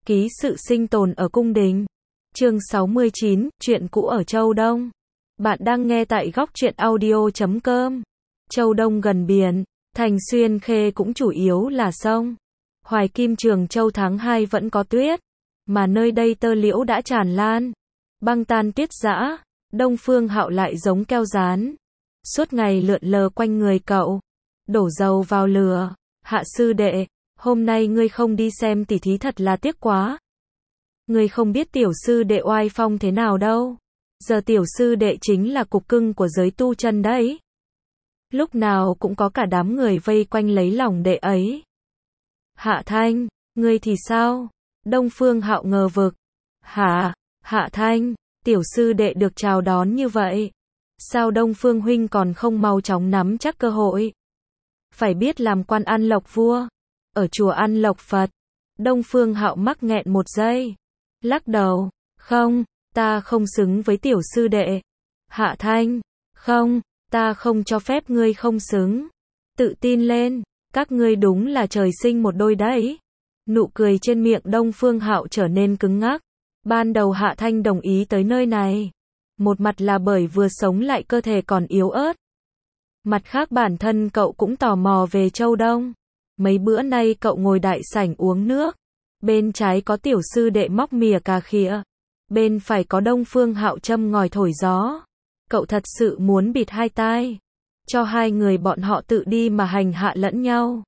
Ký sự sinh tồn ở cung đình. Chương 69, chuyện cũ ở Châu Đông. Bạn đang nghe tại góc truyện audio.com. Châu Đông gần biển, thành Xuyên Khê cũng chủ yếu là sông. Hoài Kim Trường Châu tháng 2 vẫn có tuyết, mà nơi đây tơ liễu đã tràn lan, băng tan tuyết rã. Đông Phương Hạo lại giống keo dán, suốt ngày lượn lờ quanh người cậu, đổ dầu vào lửa. Hạ sư đệ, hôm nay ngươi không đi xem tỉ thí thật là tiếc quá. Ngươi không biết tiểu sư đệ oai phong thế nào đâu. Giờ tiểu sư đệ chính là cục cưng của giới tu chân đấy. Lúc nào cũng có cả đám người vây quanh lấy lòng đệ ấy. Hạ Thanh, ngươi thì sao? Đông Phương Hạo ngờ vực. Hả? Hạ Thanh, tiểu sư đệ được chào đón như vậy, sao Đông Phương huynh còn không mau chóng nắm chắc cơ hội? Phải biết làm quan ăn lộc vua, ở chùa ăn lộc Phật. Đông Phương Hạo mắc nghẹn một giây, lắc đầu, không, ta không xứng với tiểu sư đệ. Hạ Thanh, không, ta không cho phép ngươi không xứng. Tự tin lên, các ngươi đúng là trời sinh một đôi đấy. Nụ cười trên miệng Đông Phương Hạo trở nên cứng ngắc. Ban đầu Hạ Thanh đồng ý tới nơi này, một mặt là bởi vừa sống lại cơ thể còn yếu ớt, mặt khác bản thân cậu cũng tò mò về Châu Đông. Mấy bữa nay cậu ngồi đại sảnh uống nước, bên trái có tiểu sư đệ móc mìa cà khịa, bên phải có Đông Phương Hạo châm ngòi thổi gió. Cậu thật sự muốn bịt hai tai, cho hai người bọn họ tự đi mà hành hạ lẫn nhau.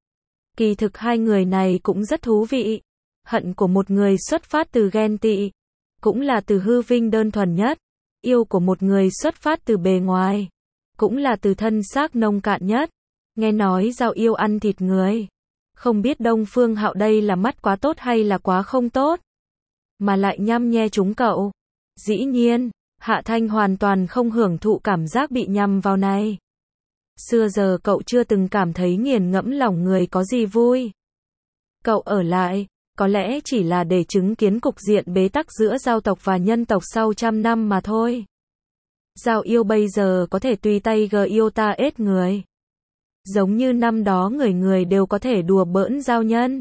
Kỳ thực hai người này cũng rất thú vị. Hận của một người xuất phát từ ghen tị, cũng là từ hư vinh đơn thuần nhất. Yêu của một người xuất phát từ bề ngoài, cũng là từ thân xác nông cạn nhất. Nghe nói giao yêu ăn thịt người. Không biết Đông Phương Hạo đây là mắt quá tốt hay là quá không tốt, mà lại nhăm nhe chúng cậu. Dĩ nhiên, Hạ Thanh hoàn toàn không hưởng thụ cảm giác bị nhằm vào này. Xưa giờ cậu chưa từng cảm thấy nghiền ngẫm lòng người có gì vui. Cậu ở lại, có lẽ chỉ là để chứng kiến cục diện bế tắc giữa giao tộc và nhân tộc sau trăm năm mà thôi. Giao yêu bây giờ có thể tùy tay gờ yêu ta ết người. Giống như năm đó người người đều có thể đùa bỡn giao nhân.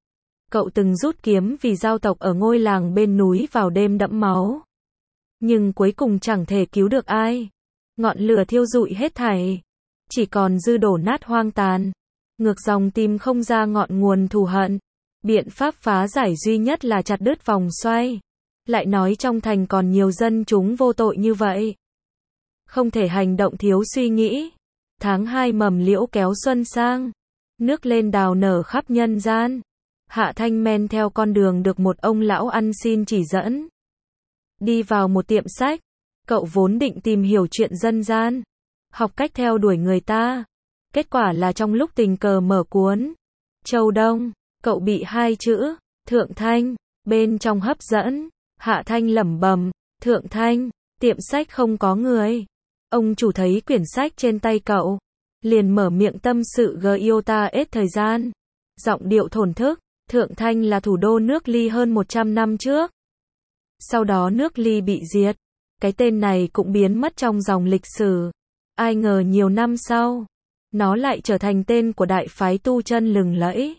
Cậu từng rút kiếm vì giao tộc ở ngôi làng bên núi vào đêm đẫm máu, nhưng cuối cùng chẳng thể cứu được ai. Ngọn lửa thiêu rụi hết thảy, chỉ còn dư đổ nát hoang tàn. Ngược dòng tìm không ra ngọn nguồn thù hận. Biện pháp phá giải duy nhất là chặt đứt vòng xoay. Lại nói trong thành còn nhiều dân chúng vô tội như vậy, không thể hành động thiếu suy nghĩ. Tháng 2 mầm liễu kéo xuân sang, nước lên đào nở khắp nhân gian. Hạ Thanh men theo con đường được một ông lão ăn xin chỉ dẫn, đi vào một tiệm sách. Cậu vốn định tìm hiểu chuyện dân gian, học cách theo đuổi người ta. Kết quả là trong lúc tình cờ mở cuốn Châu Đông, cậu bị hai chữ Thượng Thanh bên trong hấp dẫn. Hạ Thanh lẩm bẩm, Thượng Thanh, tiệm sách không có người. Ông chủ thấy quyển sách trên tay cậu, liền mở miệng tâm sự gờ yêu ta ết thời gian. Giọng điệu thổn thức, Thượng Thanh là thủ đô nước Ly hơn 100 năm trước. Sau đó nước Ly bị diệt, cái tên này cũng biến mất trong dòng lịch sử. Ai ngờ nhiều năm sau, nó lại trở thành tên của đại phái tu chân lừng lẫy.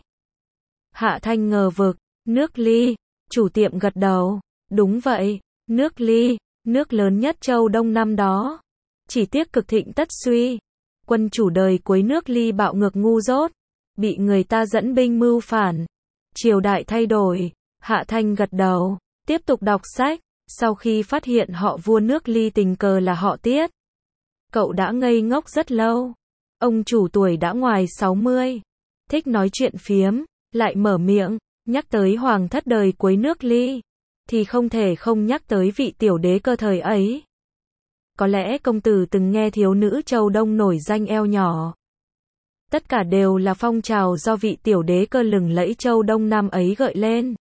Hạ Thanh ngờ vực, nước Ly, chủ tiệm gật đầu, đúng vậy, nước Ly, nước lớn nhất Châu Đông năm đó. Chỉ tiếc cực thịnh tất suy, quân chủ đời cuối nước Ly bạo ngược ngu dốt, bị người ta dẫn binh mưu phản. Triều đại thay đổi, Hạ Thanh gật đầu, tiếp tục đọc sách. Sau khi phát hiện họ vua nước Ly tình cờ là họ Tiết, cậu đã ngây ngốc rất lâu. Ông chủ tuổi đã ngoài 60, thích nói chuyện phiếm, lại mở miệng, nhắc tới hoàng thất đời cuối nước Ly, thì không thể không nhắc tới vị tiểu đế cơ thời ấy. Có lẽ công tử từng nghe thiếu nữ Châu Đông nổi danh eo nhỏ. Tất cả đều là phong trào do vị tiểu đế cơ lừng lẫy Châu Đông năm ấy gợi lên.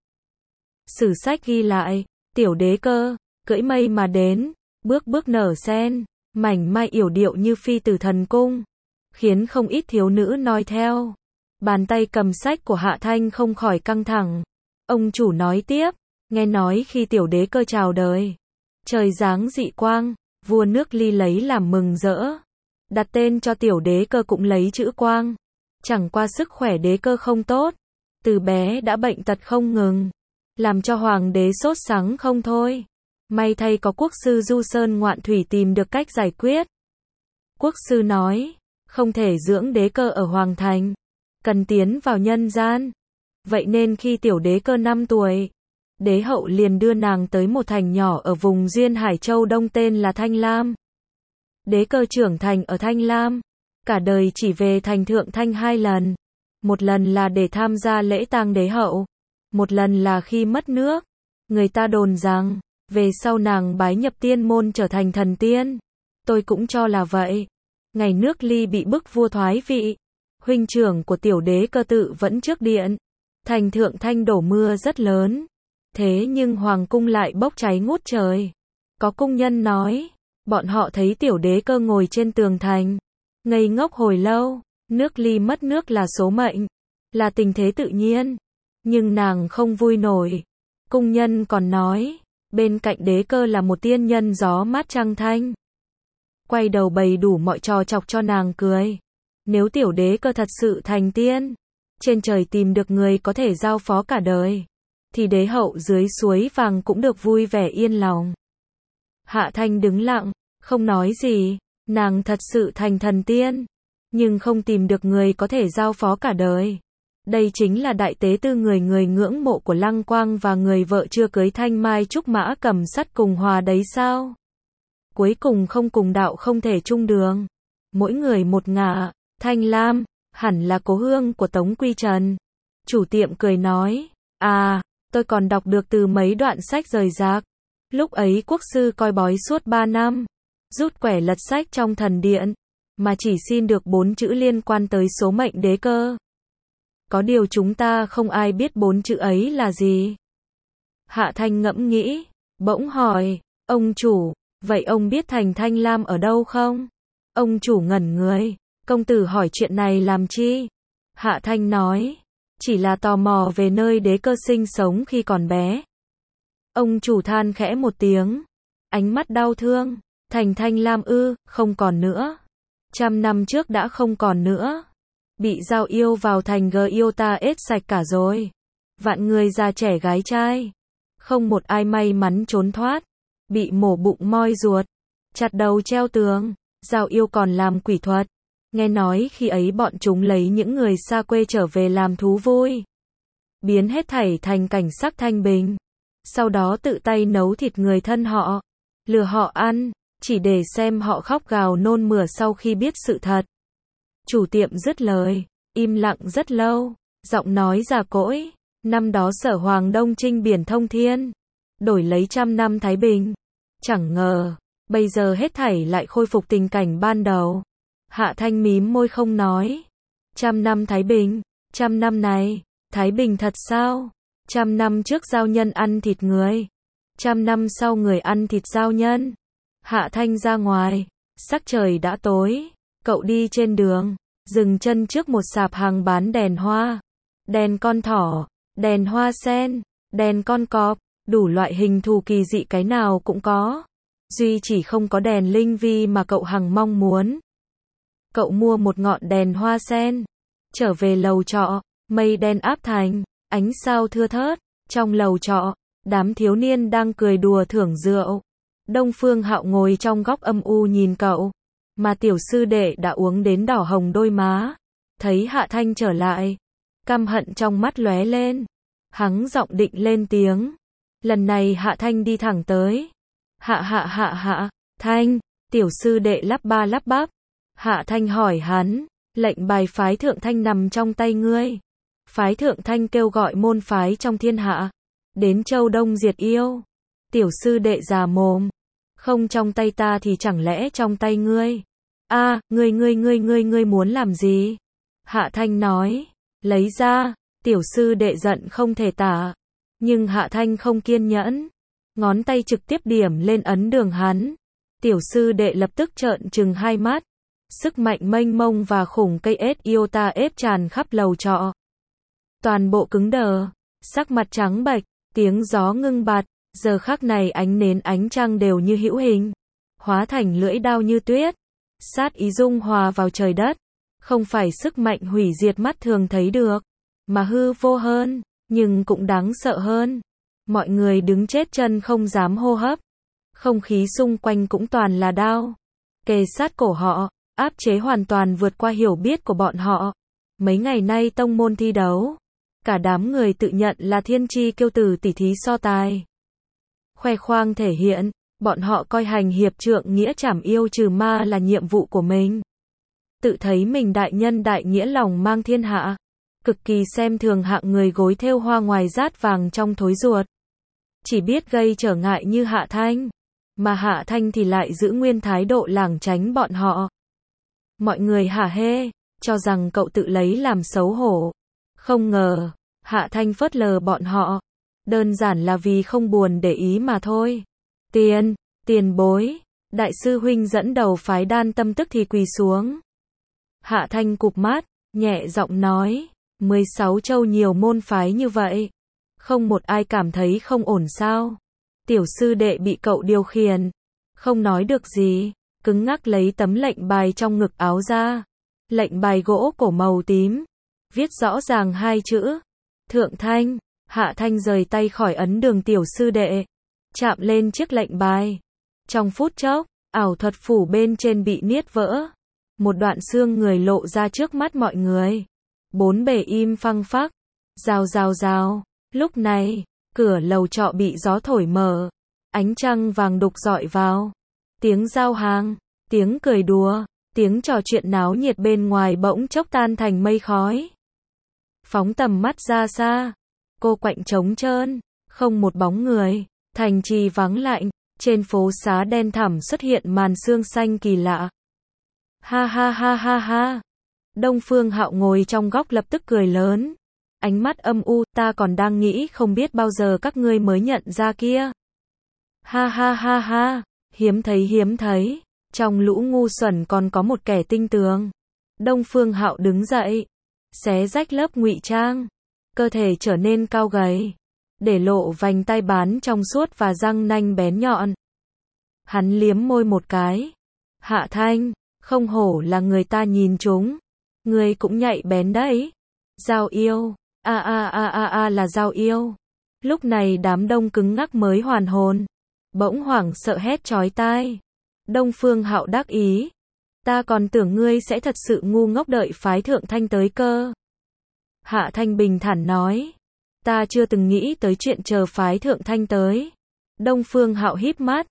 Sử sách ghi lại, tiểu đế cơ, cưỡi mây mà đến, bước bước nở sen, mảnh mai yểu điệu như phi từ thần cung, khiến không ít thiếu nữ noi theo. Bàn tay cầm sách của Hạ Thanh không khỏi căng thẳng. Ông chủ nói tiếp, nghe nói khi tiểu đế cơ chào đời, trời giáng dị quang, vua nước Ly lấy làm mừng rỡ, đặt tên cho tiểu đế cơ cũng lấy chữ quang. Chẳng qua sức khỏe đế cơ không tốt, từ bé đã bệnh tật không ngừng, làm cho hoàng đế sốt sắng không thôi. May thay có quốc sư Du Sơn Ngoạn Thủy tìm được cách giải quyết. Quốc sư nói, không thể dưỡng đế cơ ở Hoàng Thành, cần tiến vào nhân gian. Vậy nên khi tiểu đế cơ 5 tuổi, đế hậu liền đưa nàng tới một thành nhỏ ở vùng Duyên Hải Châu Đông tên là Thanh Lam. Đế cơ trưởng thành ở Thanh Lam, cả đời chỉ về thành Thượng Thanh 2 lần. Một lần là để tham gia lễ tang đế hậu, một lần là khi mất nước. Người ta đồn rằng, về sau nàng bái nhập tiên môn trở thành thần tiên. Tôi cũng cho là vậy. Ngày nước Ly bị bức vua thoái vị, huynh trưởng của tiểu đế cơ tự vẫn trước điện. Thành Thượng Thanh đổ mưa rất lớn. Thế nhưng hoàng cung lại bốc cháy ngút trời. Có cung nhân nói, bọn họ thấy tiểu đế cơ ngồi trên tường thành, ngây ngốc hồi lâu. Nước Ly mất nước là số mệnh, là tình thế tự nhiên. Nhưng nàng không vui nổi. Cung nhân còn nói, bên cạnh đế cơ là một tiên nhân gió mát trăng thanh. Quay đầu bày đủ mọi trò chọc cho nàng cười. Nếu tiểu đế cơ thật sự thành tiên, trên trời tìm được người có thể giao phó cả đời, thì đế hậu dưới suối vàng cũng được vui vẻ yên lòng. Hạ Thanh đứng lặng, không nói gì. Nàng thật sự thành thần tiên, nhưng không tìm được người có thể giao phó cả đời. Đây chính là đại tế tư người người ngưỡng mộ của Lăng Quang và người vợ chưa cưới Thanh Mai Trúc Mã Cầm Sắt cùng hòa đấy sao? Cuối cùng không cùng đạo không thể chung đường. Mỗi người một ngả. Thanh Lam, hẳn là cố hương của Tống Quy Trần. Chủ tiệm cười nói, tôi còn đọc được từ mấy đoạn sách rời rạc. Lúc ấy quốc sư coi bói suốt 3 năm, rút quẻ lật sách trong thần điện, mà chỉ xin được 4 chữ liên quan tới số mệnh đế cơ. Có điều chúng ta không ai biết 4 chữ ấy là gì. Hạ Thanh ngẫm nghĩ, bỗng hỏi, ông chủ, vậy ông biết thành Thanh Lam ở đâu không? Ông chủ ngẩn người, công tử hỏi chuyện này làm chi? Hạ Thanh nói, chỉ là tò mò về nơi đế cơ sinh sống khi còn bé. Ông chủ than khẽ một tiếng, ánh mắt đau thương, thành Thanh Lam ư, không còn nữa. 100 năm trước đã không còn nữa. Bị Giao Yêu vào thành yêu ta ết sạch cả rồi. Vạn người già trẻ gái trai, không một ai may mắn trốn thoát. Bị mổ bụng moi ruột, chặt đầu treo tường. Giao Yêu còn làm quỷ thuật. Nghe nói khi ấy bọn chúng lấy những người xa quê trở về làm thú vui, biến hết thảy thành cảnh sắc thanh bình. Sau đó tự tay nấu thịt người thân họ, lừa họ ăn, chỉ để xem họ khóc gào nôn mửa sau khi biết sự thật. Chủ tiệm dứt lời, im lặng rất lâu, giọng nói già cỗi. Năm đó Sở Hoàng Đông chinh biển thông thiên, đổi lấy 100 năm thái bình. Chẳng ngờ, bây giờ hết thảy lại khôi phục tình cảnh ban đầu. Hạ Thanh mím môi không nói. 100 năm thái bình, 100 năm này, thái bình thật sao? 100 năm trước giao nhân ăn thịt người, 100 năm sau người ăn thịt giao nhân. Hạ Thanh ra ngoài, sắc trời đã tối. Cậu đi trên đường, dừng chân trước một sạp hàng bán đèn hoa, đèn con thỏ, đèn hoa sen, đèn con cọp, đủ loại hình thù kỳ dị cái nào cũng có. Duy chỉ không có đèn linh vi mà cậu hằng mong muốn. Cậu mua một ngọn đèn hoa sen, trở về lầu trọ, mây đen áp thành, ánh sao thưa thớt. Trong lầu trọ, đám thiếu niên đang cười đùa thưởng rượu. Đông Phương Hạo ngồi trong góc âm u nhìn cậu, mà tiểu sư đệ đã uống đến đỏ hồng đôi má. Thấy Hạ Thanh trở lại, căm hận trong mắt lóe lên. Hắn giọng định lên tiếng. Lần này Hạ Thanh đi thẳng tới. Hạ Thanh, tiểu sư đệ lắp ba lắp bắp. Hạ Thanh hỏi hắn, lệnh bài phái Thượng Thanh nằm trong tay ngươi. Phái Thượng Thanh kêu gọi môn phái trong thiên hạ, đến Châu Đông diệt yêu. Tiểu sư đệ già mồm, không trong tay ta thì chẳng lẽ trong tay ngươi? Ngươi muốn làm gì? Hạ Thanh nói, lấy ra. Tiểu sư đệ giận không thể tả, nhưng Hạ Thanh không kiên nhẫn, ngón tay trực tiếp điểm lên ấn đường hắn. Tiểu sư đệ lập tức trợn trừng hai mắt, sức mạnh mênh mông và khủng cây ết yêu ta ép tràn khắp lầu trọ. Toàn bộ cứng đờ, sắc mặt trắng bệch, tiếng gió ngưng bặt. Giờ khắc này ánh nến ánh trăng đều như hữu hình, hóa thành lưỡi đao như tuyết, sát ý dung hòa vào trời đất. Không phải sức mạnh hủy diệt mắt thường thấy được, mà hư vô hơn, nhưng cũng đáng sợ hơn. Mọi người đứng chết chân không dám hô hấp. Không khí xung quanh cũng toàn là đao kề sát cổ họ, áp chế hoàn toàn vượt qua hiểu biết của bọn họ. Mấy ngày nay tông môn thi đấu, cả đám người tự nhận là thiên chi kiêu tử tỉ thí so tài. Khoe khoang thể hiện, bọn họ coi hành hiệp trượng nghĩa trảm yêu trừ ma là nhiệm vụ của mình. Tự thấy mình đại nhân đại nghĩa lòng mang thiên hạ. Cực kỳ xem thường hạng người gối thêu hoa ngoài rát vàng trong thối ruột. Chỉ biết gây trở ngại như Hạ Thanh. Mà Hạ Thanh thì lại giữ nguyên thái độ lảng tránh bọn họ. Mọi người hả hê, cho rằng cậu tự lấy làm xấu hổ. Không ngờ, Hạ Thanh phớt lờ bọn họ. Đơn giản là vì không buồn để ý mà thôi. Tiền bối. Đại sư huynh dẫn đầu phái Đan Tâm tức thì quỳ xuống. Hạ Thanh cụp mắt, nhẹ giọng nói, 16 châu nhiều môn phái như vậy. Không một ai cảm thấy không ổn sao. Tiểu sư đệ bị cậu điều khiển. Không nói được gì, cứng ngắc lấy tấm lệnh bài trong ngực áo ra. Lệnh bài gỗ cổ màu tím. Viết rõ ràng hai chữ. Thượng Thanh. Hạ Thanh rời tay khỏi ấn đường tiểu sư đệ. Chạm lên chiếc lệnh bài. Trong phút chốc, ảo thuật phủ bên trên bị niết vỡ. Một đoạn xương người lộ ra trước mắt mọi người. Bốn bề im phăng phắc. Rào. Lúc này, cửa lầu trọ bị gió thổi mở. Ánh trăng vàng đục rọi vào. Tiếng giao hàng, tiếng cười đùa, tiếng trò chuyện náo nhiệt bên ngoài bỗng chốc tan thành mây khói. Phóng tầm mắt ra xa. Cô quạnh trống trơn, không một bóng người. Thành trì vắng lạnh. Trên phố xá đen thẳm xuất hiện màn sương xanh kỳ lạ. Ha. Đông Phương Hạo ngồi trong góc lập tức cười lớn. Ánh mắt âm u, ta còn đang nghĩ không biết bao giờ các ngươi mới nhận ra kia. Ha. Hiếm thấy. Trong lũ ngu xuẩn còn có một kẻ tinh tường. Đông Phương Hạo đứng dậy. Xé rách lớp ngụy trang. Cơ thể trở nên cao gầy. Để lộ vành tai bán trong suốt và răng nanh bén nhọn. Hắn liếm môi một cái. Hạ Thanh, không hổ là người ta nhìn chúng. Ngươi cũng nhạy bén đấy. Giao yêu. Là giao yêu. Lúc này đám đông cứng ngắc mới hoàn hồn. Bỗng hoảng sợ hét chói tai. Đông Phương Hạo đắc ý. Ta còn tưởng ngươi sẽ thật sự ngu ngốc đợi phái Thượng Thanh tới cơ. Hạ Thanh bình thản nói. Ta chưa từng nghĩ tới chuyện chờ phái Thượng Thanh tới. Đông Phương Hạo híp mắt.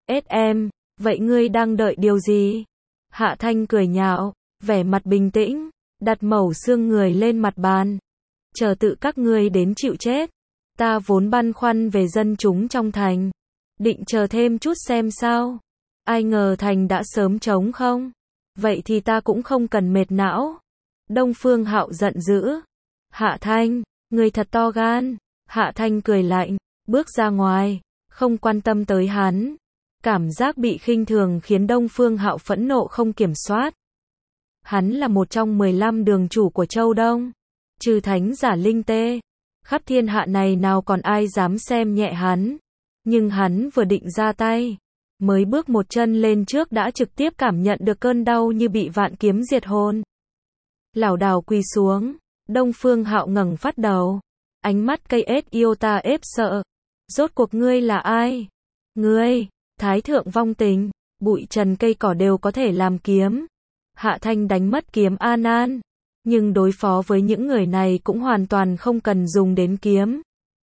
Em, vậy ngươi đang đợi điều gì? Hạ Thanh cười nhạo, vẻ mặt bình tĩnh, đặt mẩu xương người lên mặt bàn. Chờ tự các ngươi đến chịu chết. Ta vốn băn khoăn về dân chúng trong thành. Định chờ thêm chút xem sao. Ai ngờ thành đã sớm trống không? Vậy thì ta cũng không cần mệt não. Đông Phương Hạo giận dữ. Hạ Thanh, ngươi thật to gan. Hạ Thanh cười lạnh, bước ra ngoài, không quan tâm tới hắn. Cảm giác bị khinh thường khiến Đông Phương Hạo phẫn nộ không kiểm soát. Hắn là một trong 15 đường chủ của Châu Đông. Trừ thánh giả linh tê. Khắp thiên hạ này nào còn ai dám xem nhẹ hắn. Nhưng hắn vừa định ra tay. Mới bước một chân lên trước đã trực tiếp cảm nhận được cơn đau như bị vạn kiếm diệt hồn. Lảo đảo quỳ xuống. Đông Phương Hạo ngẩng phát đầu. Ánh mắt cây ết yêu ta ép sợ. Rốt cuộc ngươi là ai? Ngươi, Thái Thượng vong tình, bụi trần cây cỏ đều có thể làm kiếm. Hạ Thanh đánh mất kiếm A Nan. Nhưng đối phó với những người này cũng hoàn toàn không cần dùng đến kiếm.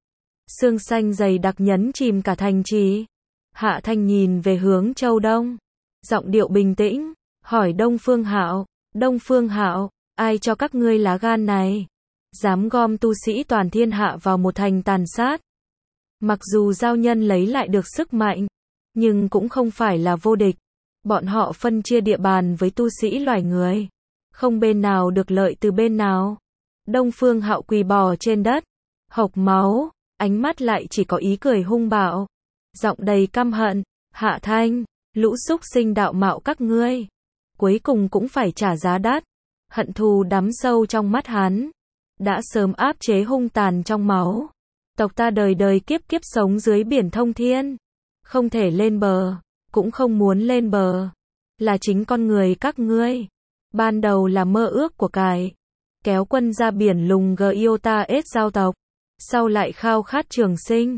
Sương xanh dày đặc nhấn chìm cả thành trì. Hạ Thanh nhìn về hướng Châu Đông. Giọng điệu bình tĩnh, hỏi Đông Phương Hạo. Đông Phương Hạo, ai cho các ngươi lá gan này? Dám gom tu sĩ toàn thiên hạ vào một thành tàn sát. Mặc dù giao nhân lấy lại được sức mạnh, nhưng cũng không phải là vô địch. Bọn họ phân chia địa bàn với tu sĩ loài người. Không bên nào được lợi từ bên nào. Đông Phương Hạo quỳ bò trên đất. Hộc máu. Ánh mắt lại chỉ có ý cười hung bạo. Giọng đầy căm hận. Hạ Thanh, lũ súc sinh đạo mạo các ngươi. Cuối cùng cũng phải trả giá đắt. Hận thù đắm sâu trong mắt hắn. Đã sớm áp chế hung tàn trong máu. Tộc ta đời đời kiếp kiếp sống dưới biển thông thiên. Không thể lên bờ. Cũng không muốn lên bờ. Là chính con người các ngươi. Ban đầu là mơ ước của cải. Kéo quân ra biển lùng Giota S giao tộc. Sau lại khao khát trường sinh.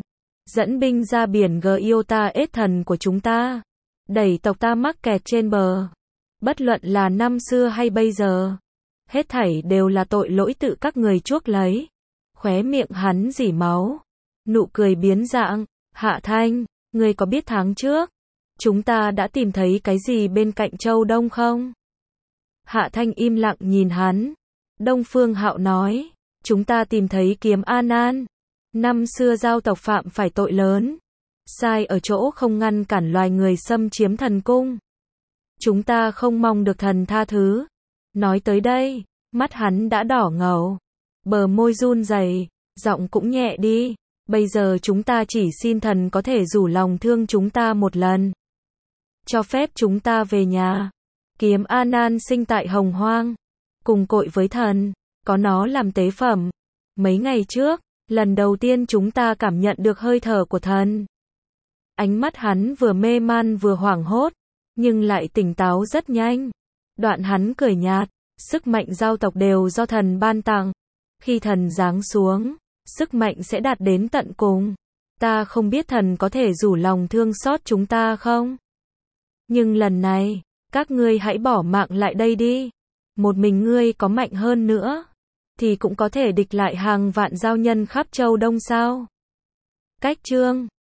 dẫn binh ra biển Giota thần của chúng ta, đẩy tộc ta mắc kẹt trên bờ. Bất luận là năm xưa hay bây giờ, hết thảy đều là tội lỗi tự các người chuốc lấy. Khóe miệng hắn rỉ máu, nụ cười biến dạng. Hạ Thanh, ngươi có biết tháng trước chúng ta đã tìm thấy cái gì bên cạnh Châu Đông không? Hạ Thanh im lặng nhìn hắn. Đông Phương Hạo nói, chúng ta tìm thấy kiếm A Nan. Năm xưa giao tộc phạm phải tội lớn, sai ở chỗ không ngăn cản loài người xâm chiếm thần cung. Chúng ta không mong được thần tha thứ. Nói tới đây, mắt hắn đã đỏ ngầu, bờ môi run rẩy, giọng cũng nhẹ đi. Bây giờ chúng ta chỉ xin thần có thể rủ lòng thương chúng ta một lần, cho phép chúng ta về nhà. Kiếm A Nan sinh tại Hồng Hoang, cùng cội với thần, có nó làm tế phẩm. Mấy ngày trước, lần đầu tiên chúng ta cảm nhận được hơi thở của thần. Ánh mắt hắn vừa mê man vừa hoảng hốt, nhưng lại tỉnh táo rất nhanh. Đoạn hắn cười nhạt, sức mạnh giao tộc đều do thần ban tặng. Khi thần giáng xuống, sức mạnh sẽ đạt đến tận cùng. Ta không biết thần có thể rủ lòng thương xót chúng ta không? Nhưng lần này, các ngươi hãy bỏ mạng lại đây đi. Một mình ngươi có mạnh hơn nữa, thì cũng có thể địch lại hàng vạn giao nhân khắp Châu Đông sao? Cách chương